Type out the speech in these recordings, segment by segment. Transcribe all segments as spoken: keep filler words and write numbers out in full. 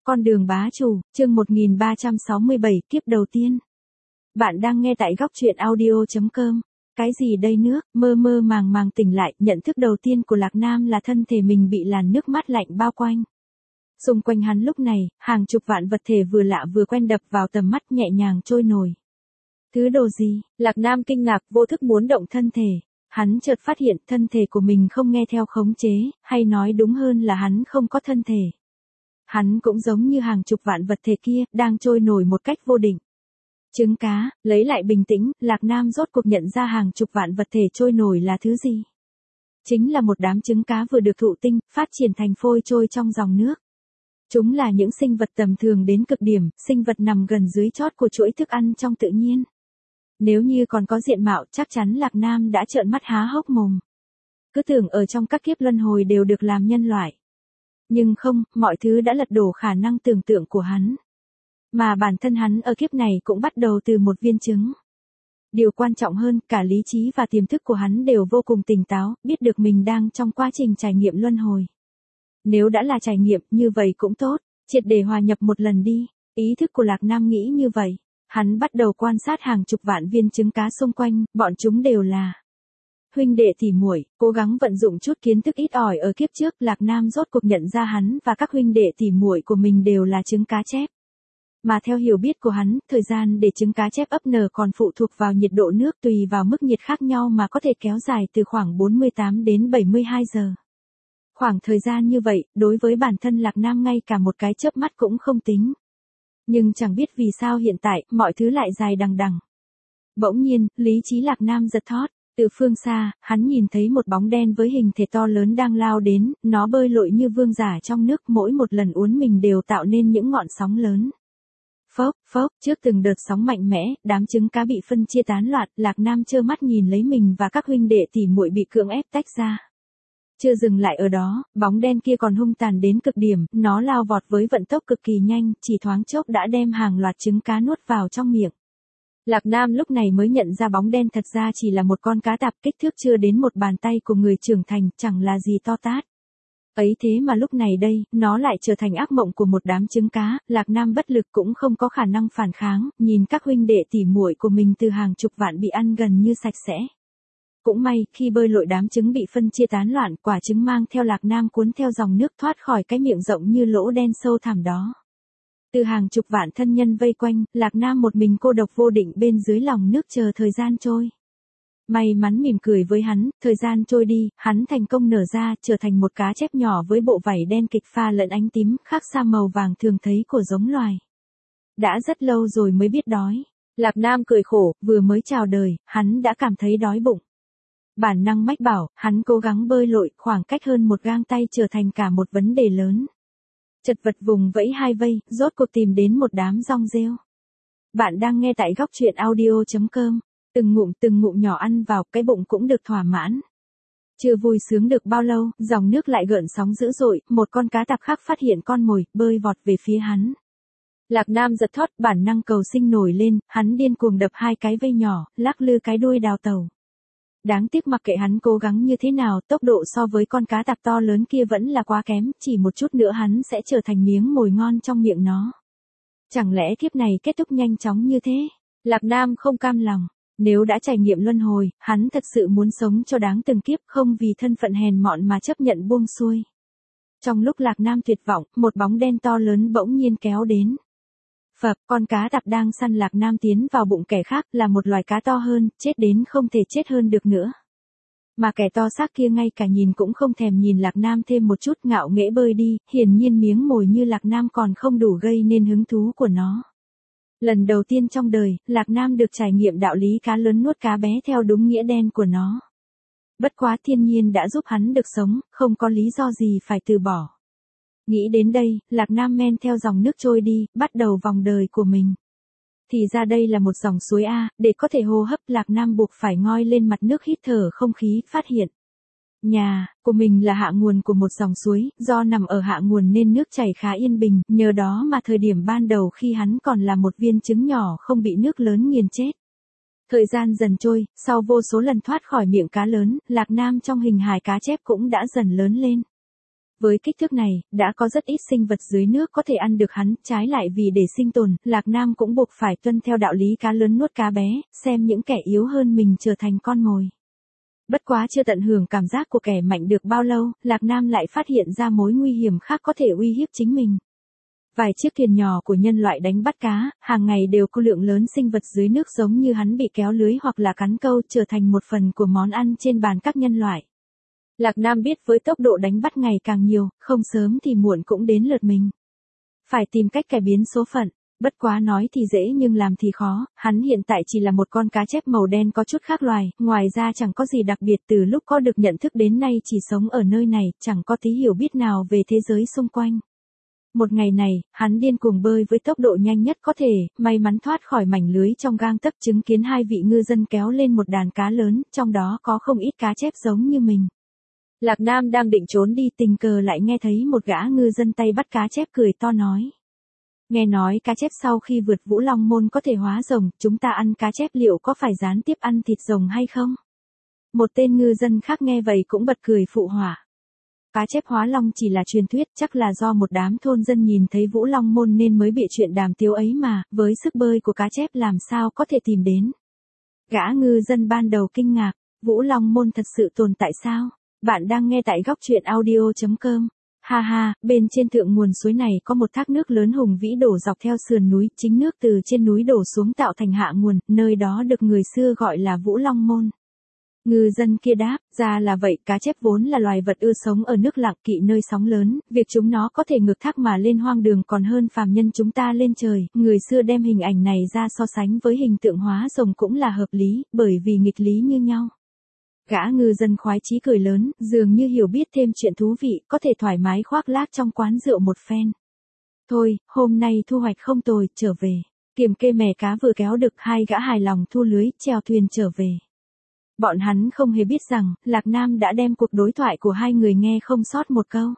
Con đường bá chủ, chương một nghìn ba trăm sáu mươi bảy, kiếp đầu tiên. Bạn đang nghe tại góc truyện audio chấm com. Cái gì đây nước, mơ mơ màng màng tỉnh lại, nhận thức đầu tiên của Lạc Nam là thân thể mình bị làn nước mát lạnh bao quanh. Xung quanh hắn lúc này, hàng chục vạn vật thể vừa lạ vừa quen đập vào tầm mắt nhẹ nhàng trôi nổi. Thứ đồ gì? Lạc Nam kinh ngạc, vô thức muốn động thân thể. Hắn chợt phát hiện thân thể của mình không nghe theo khống chế, hay nói đúng hơn là hắn không có thân thể. Hắn cũng giống như hàng chục vạn vật thể kia, đang trôi nổi một cách vô định. Trứng cá, lấy lại bình tĩnh, Lạc Nam rốt cuộc nhận ra hàng chục vạn vật thể trôi nổi là thứ gì. Chính là một đám trứng cá vừa được thụ tinh, phát triển thành phôi trôi trong dòng nước. Chúng là những sinh vật tầm thường đến cực điểm, sinh vật nằm gần dưới chót của chuỗi thức ăn trong tự nhiên. Nếu như còn có diện mạo, chắc chắn Lạc Nam đã trợn mắt há hốc mồm. Cứ tưởng ở trong các kiếp luân hồi đều được làm nhân loại. Nhưng không, mọi thứ đã lật đổ khả năng tưởng tượng của hắn. Mà bản thân hắn ở kiếp này cũng bắt đầu từ một viên trứng. Điều quan trọng hơn, cả lý trí và tiềm thức của hắn đều vô cùng tỉnh táo, biết được mình đang trong quá trình trải nghiệm luân hồi. Nếu đã là trải nghiệm, như vậy cũng tốt, triệt để hòa nhập một lần đi. Ý thức của Lạc Nam nghĩ như vậy. Hắn bắt đầu quan sát hàng chục vạn viên trứng cá xung quanh, bọn chúng đều là huynh đệ tỉ muội, cố gắng vận dụng chút kiến thức ít ỏi ở kiếp trước, Lạc Nam rốt cuộc nhận ra hắn và các huynh đệ tỉ muội của mình đều là trứng cá chép. Mà theo hiểu biết của hắn, thời gian để trứng cá chép ấp nở còn phụ thuộc vào nhiệt độ nước, tùy vào mức nhiệt khác nhau mà có thể kéo dài từ khoảng bốn mươi tám đến bảy mươi hai giờ. Khoảng thời gian như vậy, đối với bản thân Lạc Nam ngay cả một cái chớp mắt cũng không tính. Nhưng chẳng biết vì sao hiện tại, mọi thứ lại dài đằng đằng. Bỗng nhiên, lý trí Lạc Nam giật thót. Từ phương xa, hắn nhìn thấy một bóng đen với hình thể to lớn đang lao đến, nó bơi lội như vương giả trong nước, mỗi một lần uốn mình đều tạo nên những ngọn sóng lớn. Phốc, phốc, trước từng đợt sóng mạnh mẽ, đám trứng cá bị phân chia tán loạn, Lạc Nam trơ mắt nhìn lấy mình và các huynh đệ tỉ muội bị cưỡng ép tách ra. Chưa dừng lại ở đó, bóng đen kia còn hung tàn đến cực điểm, nó lao vọt với vận tốc cực kỳ nhanh, chỉ thoáng chốc đã đem hàng loạt trứng cá nuốt vào trong miệng. Lạc Nam lúc này mới nhận ra bóng đen thật ra chỉ là một con cá tạp, kích thước chưa đến một bàn tay của người trưởng thành, chẳng là gì to tát. Ấy thế mà lúc này đây, nó lại trở thành ác mộng của một đám trứng cá, Lạc Nam bất lực cũng không có khả năng phản kháng, nhìn các huynh đệ tỉ muội của mình từ hàng chục vạn bị ăn gần như sạch sẽ. Cũng may, khi bơi lội đám trứng bị phân chia tán loạn, quả trứng mang theo Lạc Nam cuốn theo dòng nước thoát khỏi cái miệng rộng như lỗ đen sâu thẳm đó. Từ hàng chục vạn thân nhân vây quanh, Lạc Nam một mình cô độc vô định bên dưới lòng nước chờ thời gian trôi. May mắn mỉm cười với hắn, thời gian trôi đi, hắn thành công nở ra, trở thành một cá chép nhỏ với bộ vảy đen kịch pha lẫn ánh tím, khác xa màu vàng thường thấy của giống loài. Đã rất lâu rồi mới biết đói. Lạc Nam cười khổ, vừa mới chào đời, hắn đã cảm thấy đói bụng. Bản năng mách bảo, hắn cố gắng bơi lội, khoảng cách hơn một gang tay trở thành cả một vấn đề lớn. Chật vật vùng vẫy hai vây, rốt cuộc tìm đến một đám rong rêu. Bạn đang nghe tại góc truyện audio chấm com. Từng ngụm từng ngụm nhỏ ăn vào, cái bụng cũng được thỏa mãn. Chưa vui sướng được bao lâu, dòng nước lại gợn sóng dữ dội, một con cá tạp khác phát hiện con mồi, bơi vọt về phía hắn. Lạc Nam giật thót, bản năng cầu sinh nổi lên, hắn điên cuồng đập hai cái vây nhỏ, lắc lư cái đuôi đào tàu. Đáng tiếc mặc kệ hắn cố gắng như thế nào, tốc độ so với con cá tạp to lớn kia vẫn là quá kém, chỉ một chút nữa hắn sẽ trở thành miếng mồi ngon trong miệng nó. Chẳng lẽ kiếp này kết thúc nhanh chóng như thế? Lạc Nam không cam lòng. Nếu đã trải nghiệm luân hồi, hắn thật sự muốn sống cho đáng từng kiếp, không vì thân phận hèn mọn mà chấp nhận buông xuôi. Trong lúc Lạc Nam tuyệt vọng, một bóng đen to lớn bỗng nhiên kéo đến. Phập, con cá tạp đang săn Lạc Nam tiến vào bụng kẻ khác, là một loài cá to hơn, chết đến không thể chết hơn được nữa. Mà kẻ to xác kia ngay cả nhìn cũng không thèm nhìn Lạc Nam thêm một chút, ngạo nghễ bơi đi, hiển nhiên miếng mồi như Lạc Nam còn không đủ gây nên hứng thú của nó. Lần đầu tiên trong đời, Lạc Nam được trải nghiệm đạo lý cá lớn nuốt cá bé theo đúng nghĩa đen của nó. Bất quá thiên nhiên đã giúp hắn được sống, không có lý do gì phải từ bỏ. Nghĩ đến đây, Lạc Nam men theo dòng nước trôi đi, bắt đầu vòng đời của mình. Thì ra đây là một dòng suối A, để có thể hô hấp, Lạc Nam buộc phải ngoi lên mặt nước hít thở không khí, phát hiện. Nhà của mình là hạ nguồn của một dòng suối, do nằm ở hạ nguồn nên nước chảy khá yên bình, nhờ đó mà thời điểm ban đầu khi hắn còn là một viên trứng nhỏ không bị nước lớn nghiền chết. Thời gian dần trôi, sau vô số lần thoát khỏi miệng cá lớn, Lạc Nam trong hình hài cá chép cũng đã dần lớn lên. Với kích thước này, đã có rất ít sinh vật dưới nước có thể ăn được hắn, trái lại vì để sinh tồn, Lạc Nam cũng buộc phải tuân theo đạo lý cá lớn nuốt cá bé, xem những kẻ yếu hơn mình trở thành con mồi. Bất quá chưa tận hưởng cảm giác của kẻ mạnh được bao lâu, Lạc Nam lại phát hiện ra mối nguy hiểm khác có thể uy hiếp chính mình. Vài chiếc thuyền nhỏ của nhân loại đánh bắt cá, hàng ngày đều có lượng lớn sinh vật dưới nước giống như hắn bị kéo lưới hoặc là cắn câu trở thành một phần của món ăn trên bàn các nhân loại. Lạc Nam biết với tốc độ đánh bắt ngày càng nhiều, không sớm thì muộn cũng đến lượt mình. Phải tìm cách cải biến số phận. Bất quá nói thì dễ nhưng làm thì khó, hắn hiện tại chỉ là một con cá chép màu đen có chút khác loài, ngoài ra chẳng có gì đặc biệt, từ lúc có được nhận thức đến nay chỉ sống ở nơi này, chẳng có tí hiểu biết nào về thế giới xung quanh. Một ngày này, hắn điên cuồng bơi với tốc độ nhanh nhất có thể, may mắn thoát khỏi mảnh lưới trong gang tấc, chứng kiến hai vị ngư dân kéo lên một đàn cá lớn, trong đó có không ít cá chép giống như mình. Lạc Nam đang định trốn đi, tình cờ lại nghe thấy một gã ngư dân tay bắt cá chép cười to nói. Nghe nói cá chép sau khi vượt Vũ Long Môn có thể hóa rồng, chúng ta ăn cá chép liệu có phải gián tiếp ăn thịt rồng hay không? Một tên ngư dân khác nghe vậy cũng bật cười phụ họa. Cá chép hóa long chỉ là truyền thuyết, chắc là do một đám thôn dân nhìn thấy Vũ Long Môn nên mới bị chuyện đàm tiếu ấy mà, với sức bơi của cá chép làm sao có thể tìm đến. Gã ngư dân ban đầu kinh ngạc, Vũ Long Môn thật sự tồn tại sao? Bạn đang nghe tại góc truyện audio chấm com. Ha ha, bên trên thượng nguồn suối này có một thác nước lớn hùng vĩ đổ dọc theo sườn núi, chính nước từ trên núi đổ xuống tạo thành hạ nguồn, nơi đó được người xưa gọi là Vũ Long Môn. Ngư dân kia đáp, ra là vậy, cá chép vốn là loài vật ưa sống ở nước lặng, kỵ nơi sóng lớn, việc chúng nó có thể ngược thác mà lên hoang đường còn hơn phàm nhân chúng ta lên trời, người xưa đem hình ảnh này ra so sánh với hình tượng hóa rồng cũng là hợp lý, bởi vì nghịch lý như nhau. Gã ngư dân khoái chí cười lớn, dường như hiểu biết thêm chuyện thú vị, có thể thoải mái khoác lác trong quán rượu một phen. Thôi, hôm nay thu hoạch không tồi, trở về. Kiểm kê mẻ cá vừa kéo được, hai gã hài lòng thu lưới, chèo thuyền trở về. Bọn hắn không hề biết rằng, Lạc Nam đã đem cuộc đối thoại của hai người nghe không sót một câu.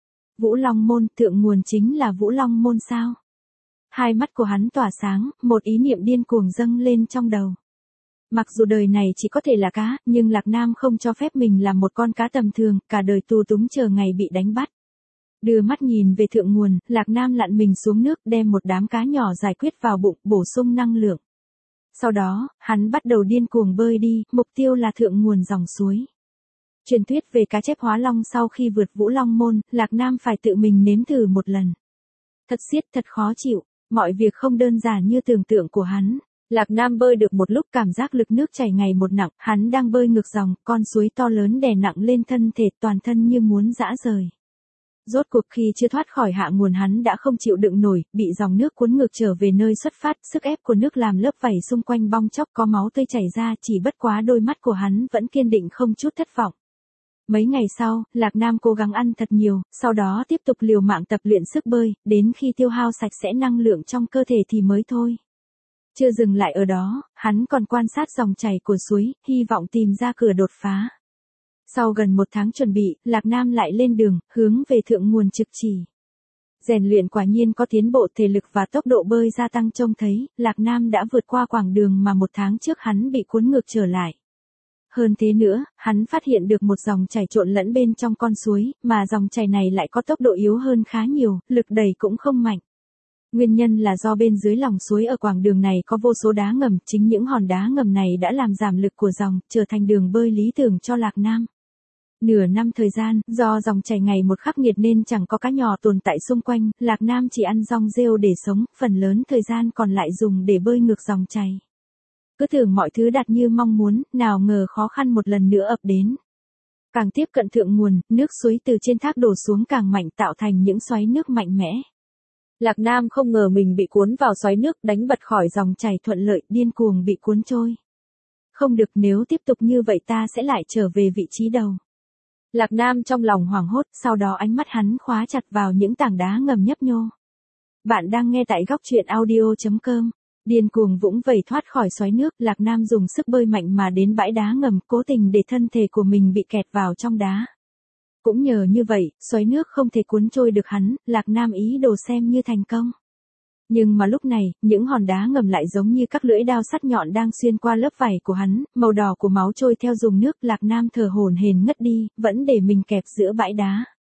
Vũ Long Môn, thượng nguồn chính là Vũ Long Môn sao? Hai mắt của hắn tỏa sáng, một ý niệm điên cuồng dâng lên trong đầu. Mặc dù đời này chỉ có thể là cá, nhưng Lạc Nam không cho phép mình làm một con cá tầm thường, cả đời tù túng chờ ngày bị đánh bắt. Đưa mắt nhìn về thượng nguồn, Lạc Nam lặn mình xuống nước, đem một đám cá nhỏ giải quyết vào bụng, bổ sung năng lượng. Sau đó, hắn bắt đầu điên cuồng bơi đi, mục tiêu là thượng nguồn dòng suối. Truyền thuyết về cá chép hóa long sau khi vượt Vũ Long Môn, Lạc Nam phải tự mình nếm thử một lần. Thật xiết, thật khó chịu, mọi việc không đơn giản như tưởng tượng của hắn. Lạc Nam bơi được một lúc cảm giác lực nước chảy ngày một nặng, hắn đang bơi ngược dòng, con suối to lớn đè nặng lên thân thể, toàn thân như muốn giã rời. Rốt cuộc khi chưa thoát khỏi hạ nguồn hắn đã không chịu đựng nổi, bị dòng nước cuốn ngược trở về nơi xuất phát, sức ép của nước làm lớp vảy xung quanh bong chóc, có máu tươi chảy ra, chỉ bất quá đôi mắt của hắn vẫn kiên định không chút thất vọng. Mấy ngày sau, Lạc Nam cố gắng ăn thật nhiều, sau đó tiếp tục liều mạng tập luyện sức bơi, đến khi tiêu hao sạch sẽ năng lượng trong cơ thể thì mới thôi. Chưa dừng lại ở đó, hắn còn quan sát dòng chảy của suối, hy vọng tìm ra cửa đột phá. Sau gần một tháng chuẩn bị, Lạc Nam lại lên đường, hướng về thượng nguồn trực chỉ. Rèn luyện quả nhiên có tiến bộ, thể lực và tốc độ bơi gia tăng, trông thấy, Lạc Nam đã vượt qua quãng đường mà một tháng trước hắn bị cuốn ngược trở lại. Hơn thế nữa, hắn phát hiện được một dòng chảy trộn lẫn bên trong con suối, mà dòng chảy này lại có tốc độ yếu hơn khá nhiều, lực đẩy cũng không mạnh. Nguyên nhân là do bên dưới lòng suối ở quãng đường này có vô số đá ngầm, chính những hòn đá ngầm này đã làm giảm lực của dòng, trở thành đường bơi lý tưởng cho Lạc Nam. Nửa năm thời gian, do dòng chảy ngày một khắc nghiệt nên chẳng có cá nhỏ tồn tại xung quanh, Lạc Nam chỉ ăn rong rêu để sống, phần lớn thời gian còn lại dùng để bơi ngược dòng chảy. Cứ tưởng mọi thứ đạt như mong muốn, nào ngờ khó khăn một lần nữa ập đến. Càng tiếp cận thượng nguồn, nước suối từ trên thác đổ xuống càng mạnh, tạo thành những xoáy nước mạnh mẽ. Lạc Nam không ngờ mình bị cuốn vào xoáy nước, đánh bật khỏi dòng chảy thuận lợi, điên cuồng bị cuốn trôi. Không được, nếu tiếp tục như vậy ta sẽ lại trở về vị trí đầu. Lạc Nam trong lòng hoảng hốt, sau đó ánh mắt hắn khóa chặt vào những tảng đá ngầm nhấp nhô. Bạn đang nghe tại góc truyện audio chấm com. Điên cuồng vũng vẩy thoát khỏi xoáy nước, Lạc Nam dùng sức bơi mạnh mà đến bãi đá ngầm, cố tình để thân thể của mình bị kẹt vào trong đá. Cũng nhờ như vậy, xoáy nước không thể cuốn trôi được hắn, Lạc Nam ý đồ xem như thành công. Nhưng mà lúc này, những hòn đá ngầm lại giống như các lưỡi dao sắc nhọn đang xuyên qua lớp vảy của hắn, màu đỏ của máu trôi theo dòng nước, Lạc Nam thở hổn hển ngất đi, vẫn để mình kẹp giữa bãi đá.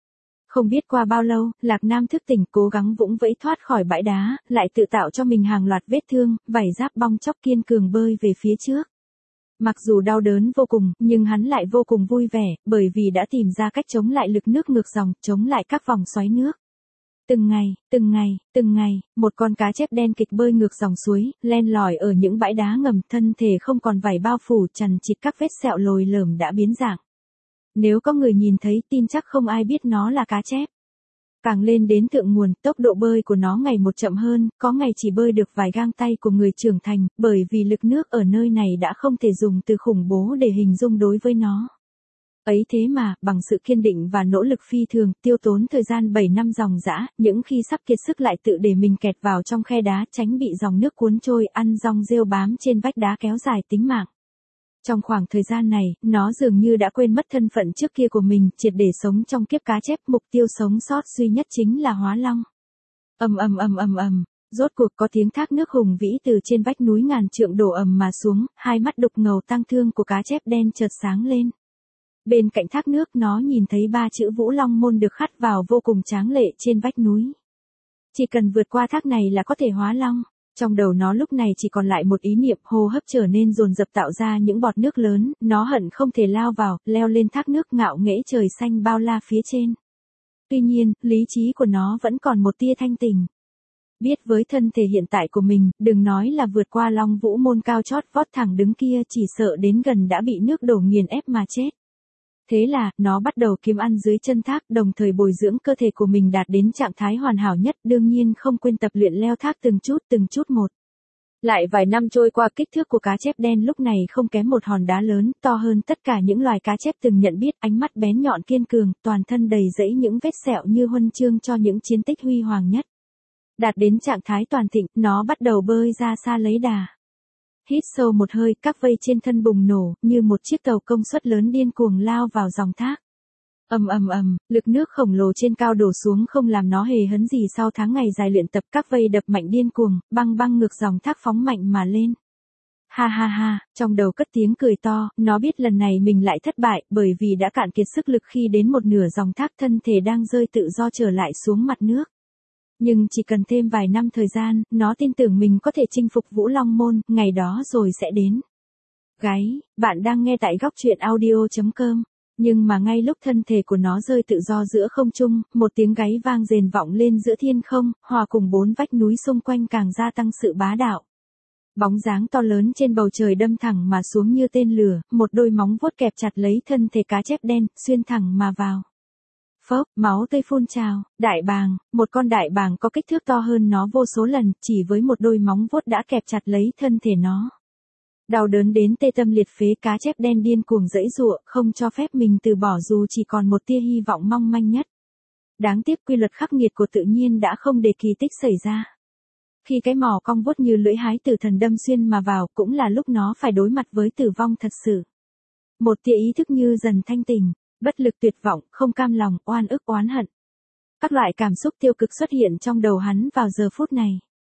Không biết qua bao lâu, Lạc Nam thức tỉnh cố gắng vũng vẫy thoát khỏi bãi đá, lại tự tạo cho mình hàng loạt vết thương, vảy giáp bong chóc kiên cường bơi về phía trước. Mặc dù đau đớn vô cùng, nhưng hắn lại vô cùng vui vẻ, bởi vì đã tìm ra cách chống lại lực nước ngược dòng, chống lại các vòng xoáy nước. Từng ngày, từng ngày, từng ngày, một con cá chép đen kịch bơi ngược dòng suối, len lỏi ở những bãi đá ngầm, thân thể không còn vảy bao phủ, chằng chịt các vết sẹo lồi lởm đã biến dạng. Nếu có người nhìn thấy, tin chắc không ai biết nó là cá chép. Càng lên đến thượng nguồn, tốc độ bơi của nó ngày một chậm hơn, có ngày chỉ bơi được vài gang tay của người trưởng thành, bởi vì lực nước ở nơi này đã không thể dùng từ khủng bố để hình dung đối với nó. Ấy thế mà, bằng sự kiên định và nỗ lực phi thường, tiêu tốn thời gian bảy năm ròng rã, những khi sắp kiệt sức lại tự để mình kẹt vào trong khe đá, tránh bị dòng nước cuốn trôi, ăn rong rêu bám trên vách đá kéo dài tính mạng. Trong khoảng thời gian này, nó dường như đã quên mất thân phận trước kia của mình, triệt để sống trong kiếp cá chép, mục tiêu sống sót duy nhất chính là hóa long. Ầm ầm ầm ầm ầm, rốt cuộc có tiếng thác nước hùng vĩ từ trên vách núi ngàn trượng đổ ầm mà xuống, hai mắt đục ngầu tang thương của cá chép đen chợt sáng lên. Bên cạnh thác nước, nó nhìn thấy ba chữ Vũ Long Môn được khắc vào vô cùng tráng lệ trên vách núi. Chỉ cần vượt qua thác này là có thể hóa long. Trong đầu nó lúc này chỉ còn lại một ý niệm, hô hấp trở nên dồn dập tạo ra những bọt nước lớn, nó hận không thể lao vào, leo lên thác nước ngạo nghễ trời xanh bao la phía trên. Tuy nhiên, lý trí của nó vẫn còn một tia thanh tỉnh. Biết với thân thể hiện tại của mình, đừng nói là vượt qua Long Vũ Môn cao chót vót thẳng đứng kia, chỉ sợ đến gần đã bị nước đổ nghiền ép mà chết. Thế là, nó bắt đầu kiếm ăn dưới chân thác, đồng thời bồi dưỡng cơ thể của mình đạt đến trạng thái hoàn hảo nhất, đương nhiên không quên tập luyện leo thác từng chút từng chút một. Lại vài năm trôi qua, kích thước của cá chép đen lúc này không kém một hòn đá lớn, to hơn tất cả những loài cá chép từng nhận biết, ánh mắt bén nhọn kiên cường, toàn thân đầy rẫy những vết sẹo như huân chương cho những chiến tích huy hoàng nhất. Đạt đến trạng thái toàn thịnh, nó bắt đầu bơi ra xa lấy đà. Hít sâu một hơi, các vây trên thân bùng nổ, như một chiếc tàu công suất lớn điên cuồng lao vào dòng thác. Ầm ầm ầm, lực nước khổng lồ trên cao đổ xuống không làm nó hề hấn gì sau tháng ngày dài luyện tập, các vây đập mạnh điên cuồng, băng băng ngược dòng thác phóng mạnh mà lên. Ha ha ha, trong đầu cất tiếng cười to, nó biết lần này mình lại thất bại, bởi vì đã cạn kiệt sức lực khi đến một nửa dòng thác, thân thể đang rơi tự do trở lại xuống mặt nước. Nhưng chỉ cần thêm vài năm thời gian, nó tin tưởng mình có thể chinh phục Vũ Long Môn, ngày đó rồi sẽ đến. Gáy, bạn đang nghe tại góc truyện audio chấm com. Nhưng mà ngay lúc thân thể của nó rơi tự do giữa không trung, một tiếng gáy vang rền vọng lên giữa thiên không, hòa cùng bốn vách núi xung quanh càng gia tăng sự bá đạo. Bóng dáng to lớn trên bầu trời đâm thẳng mà xuống như tên lửa, một đôi móng vuốt kẹp chặt lấy thân thể cá chép đen, xuyên thẳng mà vào. Phốc, máu tươi phun trào, đại bàng, một con đại bàng có kích thước to hơn nó vô số lần, chỉ với một đôi móng vuốt đã kẹp chặt lấy thân thể nó. Đau đớn đến tê tâm liệt phế, cá chép đen điên cuồng giãy giụa, không cho phép mình từ bỏ dù chỉ còn một tia hy vọng mong manh nhất. Đáng tiếc quy luật khắc nghiệt của tự nhiên đã không để kỳ tích xảy ra. Khi cái mỏ cong vuốt như lưỡi hái tử thần đâm xuyên mà vào, cũng là lúc nó phải đối mặt với tử vong thật sự. Một tia ý thức như dần thanh tỉnh. Bất lực, tuyệt vọng, không cam lòng, oan ức, oán hận. Các loại cảm xúc tiêu cực xuất hiện trong đầu hắn vào giờ phút này.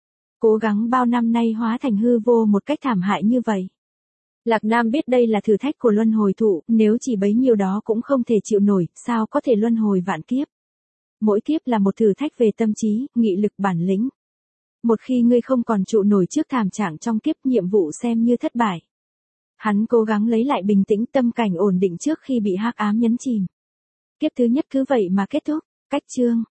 Cố gắng bao năm nay hóa thành hư vô một cách thảm hại như vậy. Lạc Nam biết đây là thử thách của luân hồi thụ, nếu chỉ bấy nhiêu đó cũng không thể chịu nổi, sao có thể luân hồi vạn kiếp. Mỗi kiếp là một thử thách về tâm trí, nghị lực, bản lĩnh. Một khi ngươi không còn trụ nổi trước thảm trạng trong kiếp, nhiệm vụ xem như thất bại. Hắn cố gắng lấy lại bình tĩnh, tâm cảnh ổn định trước khi bị hắc ám nhấn chìm. Kiếp thứ nhất cứ vậy mà kết thúc. Cách chương,